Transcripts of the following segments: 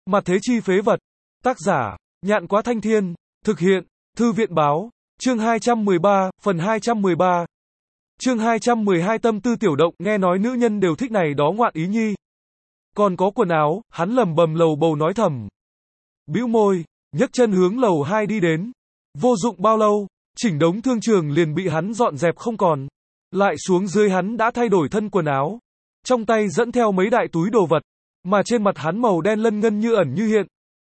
Mặt thế chi phế vật. Tác giả, Nhạn Quá Thanh Thiên. Thực hiện, Thư viện báo. Chương 213, phần 213. Chương 212 tâm tư tiểu động, nghe nói nữ nhân đều thích này đó ngoạn ý nhi. Còn có quần áo, hắn lầm bầm lầu bầu nói thầm. Bĩu môi, nhấc chân hướng lầu 2 đi đến. Vô dụng bao lâu, chỉnh đống thương trường liền bị hắn dọn dẹp không còn. Lại xuống dưới hắn đã thay đổi thân quần áo. Trong tay dẫn theo mấy đại túi đồ vật, mà trên mặt hắn màu đen lân ngân như ẩn như hiện.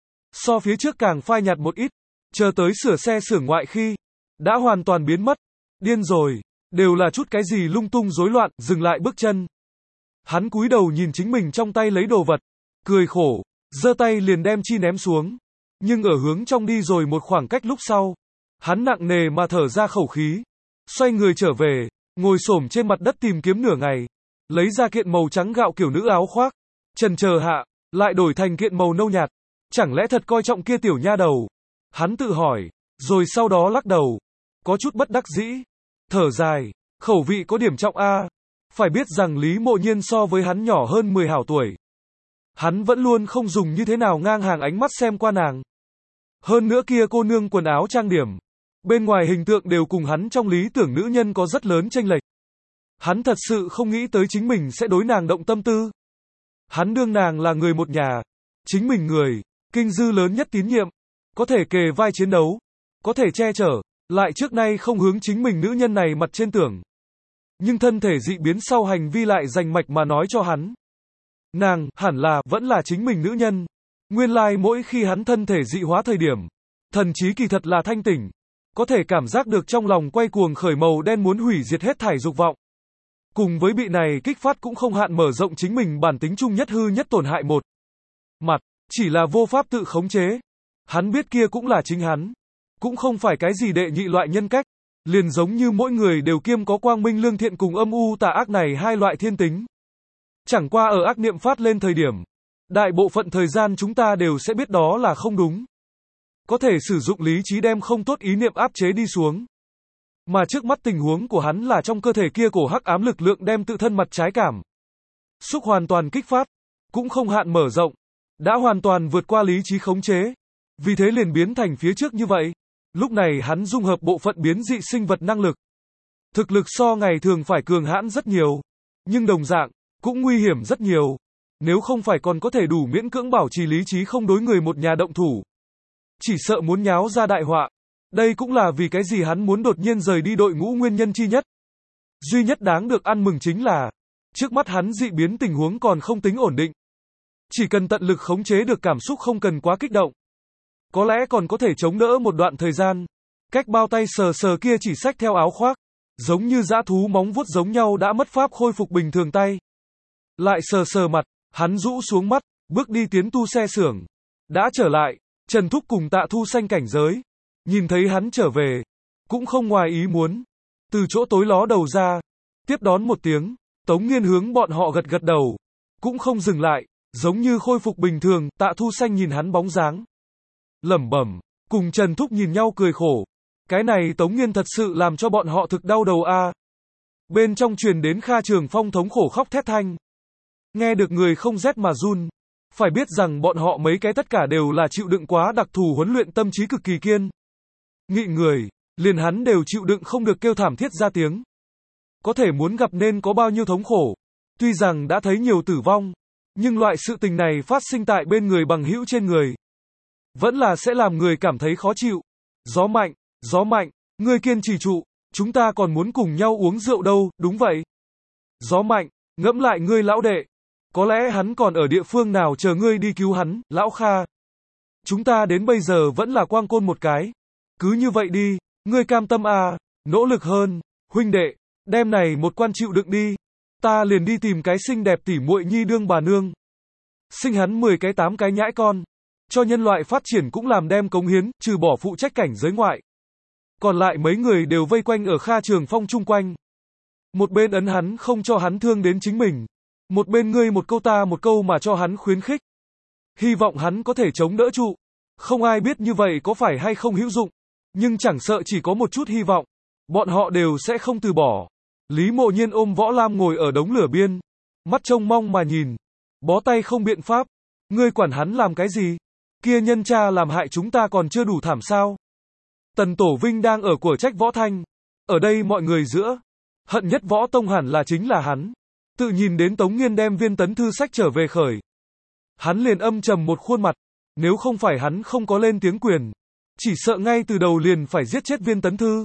So phía trước càng phai nhạt một ít, chờ tới sửa xe xưởng ngoại khi, đã hoàn toàn biến mất. Điên rồi, đều là chút cái gì lung tung rối loạn, dừng lại bước chân. Hắn cúi đầu nhìn chính mình trong tay lấy đồ vật, cười khổ, giơ tay liền đem chi ném xuống. Nhưng ở hướng trong đi rồi một khoảng cách lúc sau, hắn nặng nề mà thở ra khẩu khí, xoay người trở về, ngồi xổm trên mặt đất tìm kiếm nửa ngày, lấy ra kiện màu trắng gạo kiểu nữ áo khoác, chần chờ hạ, lại đổi thành kiện màu nâu nhạt, chẳng lẽ thật coi trọng kia tiểu nha đầu? Hắn tự hỏi, rồi sau đó lắc đầu, có chút bất đắc dĩ, thở dài, khẩu vị có điểm trọng a. Phải biết rằng Lý Mộ Nhiên so với hắn nhỏ hơn 10 hảo tuổi. Hắn vẫn luôn không dùng như thế nào ngang hàng ánh mắt xem qua nàng. Hơn nữa kia cô nương quần áo trang điểm, bên ngoài hình tượng đều cùng hắn trong lý tưởng nữ nhân có rất lớn chênh lệch. Hắn thật sự không nghĩ tới chính mình sẽ đối nàng động tâm tư. Hắn đương nàng là người một nhà, chính mình người, kinh dư lớn nhất tín nhiệm, có thể kề vai chiến đấu, có thể che chở, lại trước nay không hướng chính mình nữ nhân này mặt trên tưởng. Nhưng thân thể dị biến sau hành vi lại rành mạch mà nói cho hắn. Nàng, hẳn là, vẫn là chính mình nữ nhân. Nguyên lai mỗi khi hắn thân thể dị hóa thời điểm, thần trí kỳ thật là thanh tỉnh, có thể cảm giác được trong lòng quay cuồng khởi màu đen muốn hủy diệt hết thảy dục vọng. Cùng với bị này kích phát cũng không hạn mở rộng chính mình bản tính chung nhất hư nhất tổn hại một mặt, chỉ là vô pháp tự khống chế. Hắn biết kia cũng là chính hắn, cũng không phải cái gì đệ nhị loại nhân cách, liền giống như mỗi người đều kiêm có quang minh lương thiện cùng âm u tà ác này hai loại thiên tính. Chẳng qua ở ác niệm phát lên thời điểm, đại bộ phận thời gian chúng ta đều sẽ biết đó là không đúng. Có thể sử dụng lý trí đem không tốt ý niệm áp chế đi xuống. Mà trước mắt tình huống của hắn là trong cơ thể kia cổ hắc ám lực lượng đem tự thân mặt trái cảm xúc hoàn toàn kích phát, cũng không hạn mở rộng, đã hoàn toàn vượt qua lý trí khống chế. Vì thế liền biến thành phía trước như vậy. Lúc này hắn dung hợp bộ phận biến dị sinh vật năng lực. Thực lực so ngày thường phải cường hãn rất nhiều, nhưng đồng dạng, cũng nguy hiểm rất nhiều. Nếu không phải còn có thể đủ miễn cưỡng bảo trì lý trí không đối người một nhà động thủ, chỉ sợ muốn nháo ra đại họa. Đây cũng là vì cái gì hắn muốn đột nhiên rời đi đội ngũ nguyên nhân chi nhất. Duy nhất đáng được ăn mừng chính là, trước mắt hắn dị biến tình huống còn không tính ổn định. Chỉ cần tận lực khống chế được cảm xúc không cần quá kích động. Có lẽ còn có thể chống đỡ một đoạn thời gian. Cách bao tay sờ sờ kia chỉ xách theo áo khoác, giống như dã thú móng vuốt giống nhau đã mất pháp khôi phục bình thường tay. Lại sờ sờ mặt, hắn rũ xuống mắt, bước đi tiến tu xe xưởng. Đã trở lại, Trần Thúc cùng Tạ Thu Xanh cảnh giới. Nhìn thấy hắn trở về, cũng không ngoài ý muốn. Từ chỗ tối ló đầu ra, tiếp đón một tiếng, Tống Nghiên hướng bọn họ gật gật đầu. Cũng không dừng lại, giống như khôi phục bình thường, Tạ Thu Xanh nhìn hắn bóng dáng. Lẩm bẩm, cùng Trần Thúc nhìn nhau cười khổ. Cái này Tống Nghiên thật sự làm cho bọn họ thực đau đầu a. Bên trong truyền đến Kha Trường Phong thống khổ khóc thét thanh. Nghe được người không rét mà run. Phải biết rằng bọn họ mấy cái tất cả đều là chịu đựng quá đặc thù huấn luyện tâm trí cực kỳ kiên nghị người, liền hắn đều chịu đựng không được kêu thảm thiết ra tiếng. Có thể muốn gặp nên có bao nhiêu thống khổ. Tuy rằng đã thấy nhiều tử vong, nhưng loại sự tình này phát sinh tại bên người bằng hữu trên người, vẫn là sẽ làm người cảm thấy khó chịu. Gió mạnh, ngươi kiên trì trụ, chúng ta còn muốn cùng nhau uống rượu đâu, đúng vậy. Gió mạnh, ngẫm lại ngươi lão đệ, có lẽ hắn còn ở địa phương nào chờ ngươi đi cứu hắn, lão Kha. Chúng ta đến bây giờ vẫn là quang côn một cái. Cứ như vậy đi, ngươi cam tâm à, nỗ lực hơn, huynh đệ, đem này một quan chịu đựng đi. Ta liền đi tìm cái xinh đẹp tỉ muội nhi đương bà nương. Sinh hắn 10 cái 8 cái nhãi con. Cho nhân loại phát triển cũng làm đem cống hiến, trừ bỏ phụ trách cảnh giới ngoại. Còn lại mấy người đều vây quanh ở Kha Trường Phong chung quanh. Một bên ấn hắn không cho hắn thương đến chính mình. Một bên ngươi một câu ta một câu mà cho hắn khuyến khích. Hy vọng hắn có thể chống đỡ trụ. Không ai biết như vậy có phải hay không hữu dụng. Nhưng chẳng sợ chỉ có một chút hy vọng. Bọn họ đều sẽ không từ bỏ. Lý Mộ Nhiên ôm Võ Lam ngồi ở đống lửa biên. Mắt trông mong mà nhìn. Bó tay không biện pháp. Ngươi quản hắn làm cái gì? Kia nhân cha làm hại chúng ta còn chưa đủ thảm sao? Tần Tổ Vinh đang ở của trách Võ Thanh. Ở đây mọi người giữa, hận nhất Võ Tông hẳn là chính là hắn. Tự nhìn đến Tống Nghiên đem viên tấn thư sách trở về khởi. Hắn liền âm trầm một khuôn mặt. Nếu không phải hắn không có lên tiếng quyền, chỉ sợ ngay từ đầu liền phải giết chết viên tấn thư.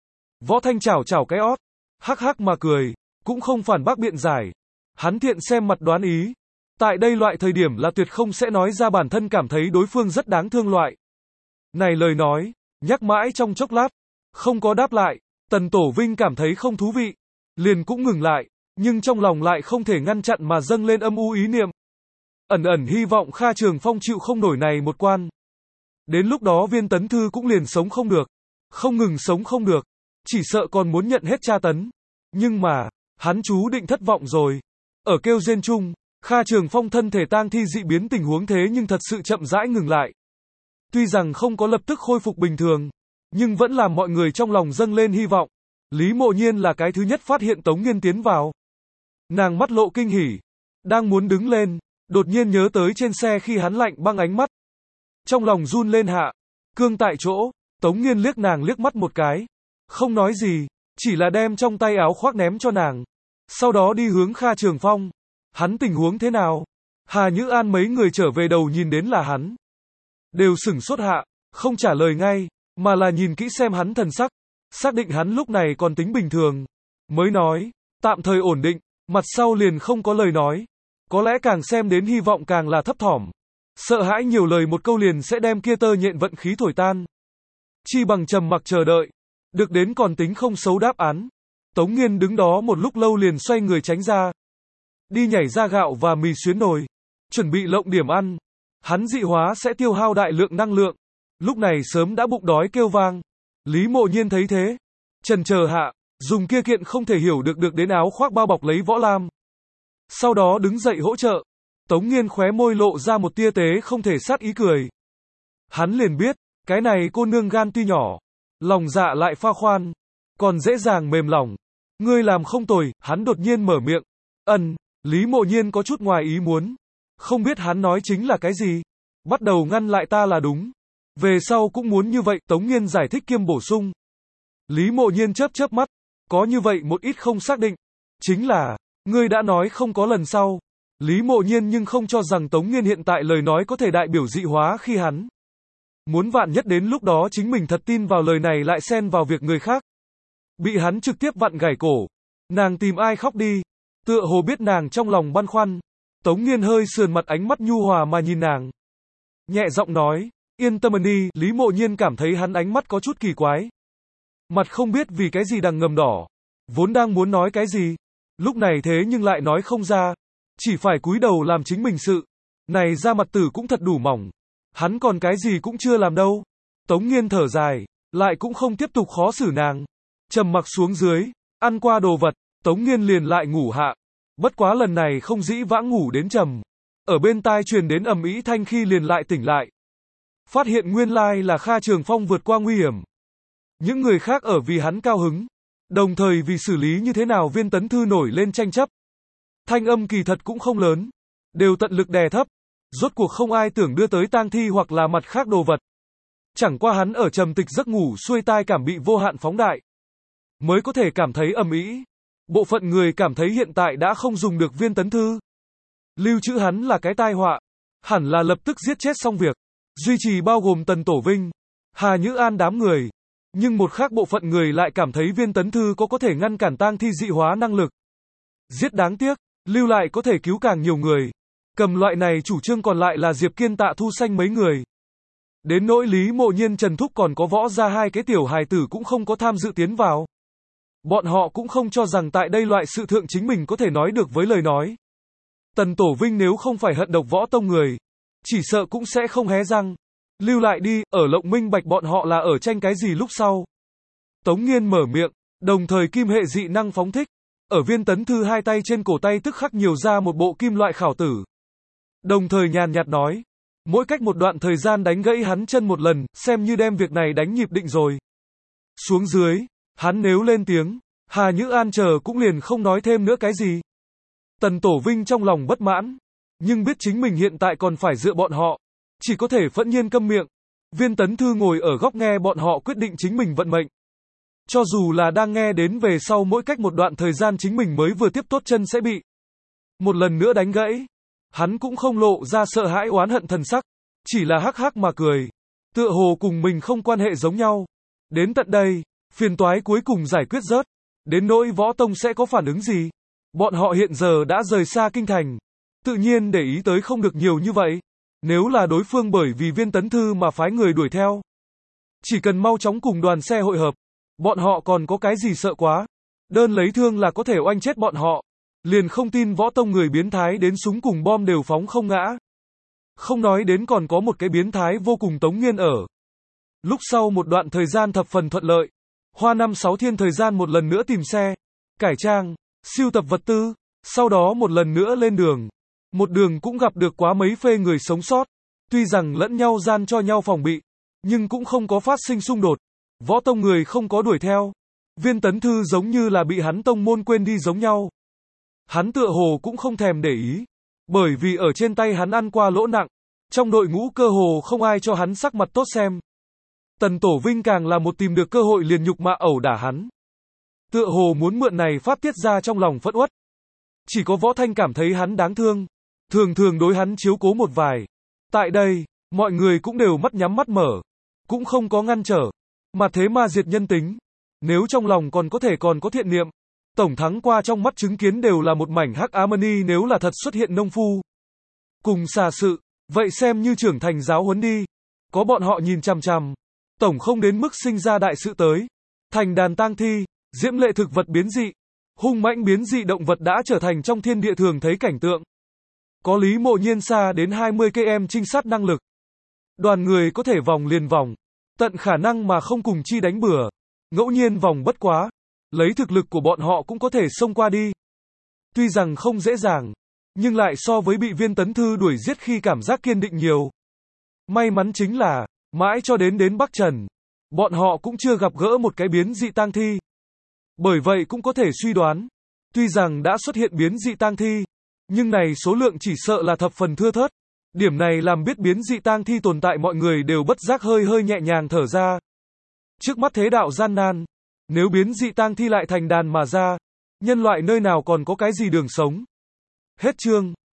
Võ Thanh chảo chảo cái ót, hắc hắc mà cười, cũng không phản bác biện giải. Hắn thiện xem mặt đoán ý. Tại đây loại thời điểm là tuyệt không sẽ nói ra bản thân cảm thấy đối phương rất đáng thương loại. Này lời nói, nhắc mãi trong chốc lát, không có đáp lại, Tần Tổ Vinh cảm thấy không thú vị, liền cũng ngừng lại, nhưng trong lòng lại không thể ngăn chặn mà dâng lên âm u ý niệm. Ẩn ẩn hy vọng Kha Trường Phong chịu không nổi này một quan. Đến lúc đó viên tấn thư cũng liền sống không được, không ngừng sống không được, chỉ sợ còn muốn nhận hết tra tấn. Nhưng mà, hắn chú định thất vọng rồi. Ở kêu rên chung, Kha Trường Phong thân thể tang thi dị biến tình huống thế nhưng thật sự chậm rãi ngừng lại. Tuy rằng không có lập tức khôi phục bình thường, nhưng vẫn làm mọi người trong lòng dâng lên hy vọng. Lý Mộ Nhiên là cái thứ nhất phát hiện Tống Nghiên tiến vào. Nàng mắt lộ kinh hỉ, đang muốn đứng lên, đột nhiên nhớ tới trên xe khi hắn lạnh băng ánh mắt. Trong lòng run lên hạ, cương tại chỗ, Tống Nghiên liếc nàng liếc mắt một cái, không nói gì, chỉ là đem trong tay áo khoác ném cho nàng. Sau đó đi hướng Kha Trường Phong. Hắn tình huống thế nào? Hà Nhữ An mấy người trở về đầu nhìn đến là hắn, đều sửng sốt hạ, không trả lời ngay, mà là nhìn kỹ xem hắn thần sắc, xác định hắn lúc này còn tính bình thường, mới nói, tạm thời ổn định, mặt sau liền không có lời nói. Có lẽ càng xem đến hy vọng càng là thấp thỏm, sợ hãi nhiều lời một câu liền sẽ đem kia tơ nhện vận khí thổi tan. Chi bằng trầm mặc chờ đợi, được đến còn tính không xấu đáp án. Tống Nghiên đứng đó một lúc lâu liền xoay người tránh ra, đi nhảy ra gạo và mì xuyến nồi, chuẩn bị lộng điểm ăn. Hắn dị hóa sẽ tiêu hao đại lượng năng lượng, lúc này sớm đã bụng đói kêu vang. Lý Mộ Nhiên thấy thế, chần chờ hạ, dùng kia kiện không thể hiểu được đến áo khoác bao bọc lấy Võ Lam. Sau đó đứng dậy hỗ trợ. Tống Nghiên khóe môi lộ ra một tia tế không thể sát ý cười. Hắn liền biết, cái này cô nương gan tuy nhỏ, lòng dạ lại pha khoan, còn dễ dàng mềm lòng. Ngươi làm không tồi. Hắn đột nhiên mở miệng. Lý Mộ Nhiên có chút ngoài ý muốn, không biết hắn nói chính là cái gì, bắt đầu ngăn lại ta là đúng, về sau cũng muốn như vậy. Tống Nghiên giải thích kiêm bổ sung. Lý Mộ Nhiên chớp chớp mắt, có như vậy một ít không xác định, chính là, ngươi đã nói không có lần sau. Lý Mộ Nhiên nhưng không cho rằng Tống Nghiên hiện tại lời nói có thể đại biểu dị hóa khi hắn muốn vạn nhất đến lúc đó chính mình thật tin vào lời này lại xen vào việc người khác, bị hắn trực tiếp vặn gãy cổ. Nàng tìm ai khóc đi, tựa hồ biết nàng trong lòng băn khoăn. Tống Nghiên hơi sườn mặt, ánh mắt nhu hòa mà nhìn nàng, nhẹ giọng nói, yên tâm đi. Lý Mộ Nhiên cảm thấy hắn ánh mắt có chút kỳ quái, mặt không biết vì cái gì đằng ngầm đỏ, vốn đang muốn nói cái gì, lúc này thế nhưng lại nói không ra, chỉ phải cúi đầu làm chính mình sự. Này ra mặt tử cũng thật đủ mỏng, hắn còn cái gì cũng chưa làm đâu. Tống Nghiên thở dài, lại cũng không tiếp tục khó xử nàng, trầm mặc xuống dưới, ăn qua đồ vật, Tống Nghiên liền lại ngủ hạ. Bất quá lần này không dĩ vãng ngủ đến trầm, ở bên tai truyền đến ầm ĩ thanh khi liền lại tỉnh lại, phát hiện nguyên lai là Kha Trường Phong vượt qua nguy hiểm. Những người khác ở vì hắn cao hứng, đồng thời vì xử lý như thế nào viên tấn thư nổi lên tranh chấp. Thanh âm kỳ thật cũng không lớn, đều tận lực đè thấp, rốt cuộc không ai tưởng đưa tới tang thi hoặc là mặt khác đồ vật. Chẳng qua hắn ở trầm tịch giấc ngủ xuôi tai cảm bị vô hạn phóng đại, mới có thể cảm thấy ầm ĩ. Bộ phận người cảm thấy hiện tại đã không dùng được viên tấn thư, lưu trữ hắn là cái tai họa, hẳn là lập tức giết chết xong việc. Duy trì bao gồm Tần Tổ Vinh, Hà Nhữ An đám người, nhưng một khác bộ phận người lại cảm thấy viên tấn thư có thể ngăn cản tang thi dị hóa năng lực. Giết đáng tiếc, lưu lại có thể cứu càng nhiều người. Cầm loại này chủ trương còn lại là Diệp Kiên, Tạ Thu Xanh mấy người. Đến nỗi Lý Mộ Nhiên, Trần Thúc còn có Võ gia hai cái tiểu hài tử cũng không có tham dự tiến vào. Bọn họ cũng không cho rằng tại đây loại sự thượng chính mình có thể nói được với lời nói. Tần Tổ Vinh nếu không phải hận độc Võ Tông người, chỉ sợ cũng sẽ không hé răng. Lưu lại đi, ở lộng minh bạch bọn họ là ở tranh cái gì lúc sau. Tống Nghiên mở miệng, đồng thời kim hệ dị năng phóng thích. Ở viên tấn thư hai tay trên cổ tay tức khắc nhiều ra một bộ kim loại khảo tử. Đồng thời nhàn nhạt nói, mỗi cách một đoạn thời gian đánh gãy hắn chân một lần, xem như đem việc này đánh nhịp định rồi. Xuống dưới, hắn nếu lên tiếng, Hà Nhữ An chờ cũng liền không nói thêm nữa cái gì. Tần Tổ Vinh trong lòng bất mãn, nhưng biết chính mình hiện tại còn phải dựa bọn họ, chỉ có thể phẫn nhiên câm miệng. Viên Tấn Thư ngồi ở góc nghe bọn họ quyết định chính mình vận mệnh. Cho dù là đang nghe đến về sau mỗi cách một đoạn thời gian chính mình mới vừa tiếp tốt chân sẽ bị một lần nữa đánh gãy. Hắn cũng không lộ ra sợ hãi oán hận thần sắc, chỉ là hắc hắc mà cười. Tựa hồ cùng mình không quan hệ giống nhau. Đến tận đây, phiền toái cuối cùng giải quyết rớt. Đến nỗi Võ Tông sẽ có phản ứng gì? Bọn họ hiện giờ đã rời xa kinh thành. Tự nhiên để ý tới không được nhiều như vậy. Nếu là đối phương bởi vì Viên Tấn Thư mà phái người đuổi theo, chỉ cần mau chóng cùng đoàn xe hội hợp, bọn họ còn có cái gì sợ quá. Đơn lấy thương là có thể oanh chết bọn họ. Liền không tin Võ Tông người biến thái đến súng cùng bom đều phóng không ngã. Không nói đến còn có một cái biến thái vô cùng Tống Nghiên ở. Lúc sau một đoạn thời gian thập phần thuận lợi, hoa 5-6 thiên thời gian một lần nữa tìm xe, cải trang, sưu tập vật tư, sau đó một lần nữa lên đường. Một đường cũng gặp được quá mấy phê người sống sót, tuy rằng lẫn nhau gian cho nhau phòng bị, nhưng cũng không có phát sinh xung đột. Võ Tông người không có đuổi theo. Viên Tấn Thư giống như là bị hắn tông môn quên đi giống nhau. Hắn tựa hồ cũng không thèm để ý, bởi vì ở trên tay hắn ăn qua lỗ nặng, trong đội ngũ cơ hồ không ai cho hắn sắc mặt tốt xem. Tần Tổ Vinh càng là một tìm được cơ hội liền nhục mạ ẩu đả hắn. Tựa hồ muốn mượn này phát tiết ra trong lòng phẫn uất. Chỉ có Võ Thanh cảm thấy hắn đáng thương, thường thường đối hắn chiếu cố một vài. Tại đây, mọi người cũng đều mắt nhắm mắt mở, cũng không có ngăn trở, mà thế mà diệt nhân tính. Nếu trong lòng còn có thiện niệm, tổng thắng qua trong mắt chứng kiến đều là một mảnh hắc ám. Nếu là thật xuất hiện nông phu cùng xà sự, vậy xem như trưởng thành giáo huấn đi. Có bọn họ nhìn chằm chằm, tổng không đến mức sinh ra đại sự tới. Thành đàn tang thi, diễm lệ thực vật biến dị, hung mãnh biến dị động vật đã trở thành trong thiên địa thường thấy cảnh tượng. Có Lý Mộ Nhiên xa đến 20 km trinh sát năng lực. Đoàn người có thể vòng liền vòng, tận khả năng mà không cùng chi đánh bừa. Ngẫu nhiên vòng bất quá, lấy thực lực của bọn họ cũng có thể xông qua đi. Tuy rằng không dễ dàng, nhưng lại so với bị Viên Tấn Thư đuổi giết khi cảm giác kiên định nhiều. May mắn chính là, mãi cho đến Bắc Trần, bọn họ cũng chưa gặp gỡ một cái biến dị tang thi. Bởi vậy cũng có thể suy đoán, tuy rằng đã xuất hiện biến dị tang thi, nhưng này số lượng chỉ sợ là thập phần thưa thớt. Điểm này làm biết biến dị tang thi tồn tại mọi người đều bất giác hơi nhẹ nhàng thở ra. Trước mắt thế đạo gian nan, nếu biến dị tang thi lại thành đàn mà ra, nhân loại nơi nào còn có cái gì đường sống. Hết chương.